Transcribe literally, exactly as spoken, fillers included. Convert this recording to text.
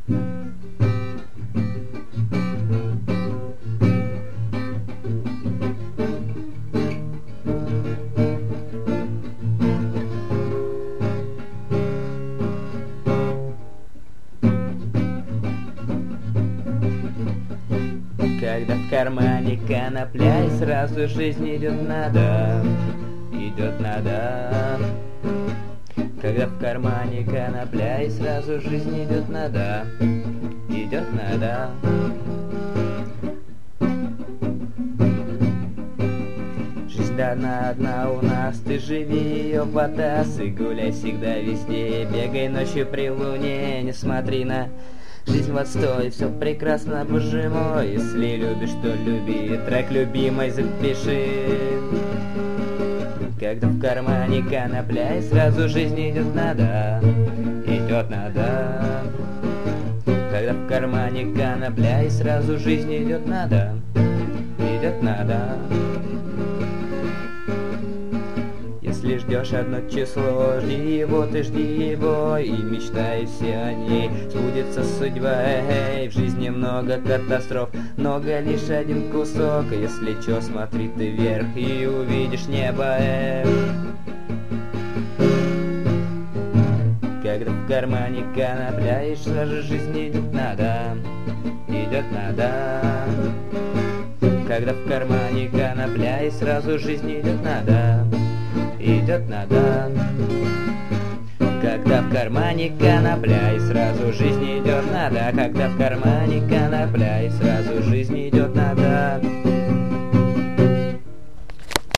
Когда в кармане конопля, и сразу жизнь идет надо, идет надо. Когда в кармане конопля, и сразу жизнь идет надо, идет надо. Жизнь одна, одна у нас, ты живи ее в атас и гуляй всегда везде. Бегай ночью при луне, не смотри на жизнь в отстой, все прекрасно, боже мой. Если любишь, то люби, трек любимой запиши. Когда в кармане конопля, и сразу жизнь идет надо, идет надо. Когда в кармане конопля, и сразу жизнь идет надо, идет надо. Если ждешь одно число, жди его, ты жди его, и мечтай все о ней, сбудется судьба. Эй, в жизни много катастроф, много лишь один кусок. Если чё, смотри ты вверх и увидишь небо. Эй. Когда в кармане конопля, и сразу жизнь идет надо, идет надо. Когда в кармане конопля, и сразу жизнь идет надо, идет надо. Когда в кармане конопля, и сразу жизнь идет надо. Когда в кармане конопля, и сразу жизнь идет надо.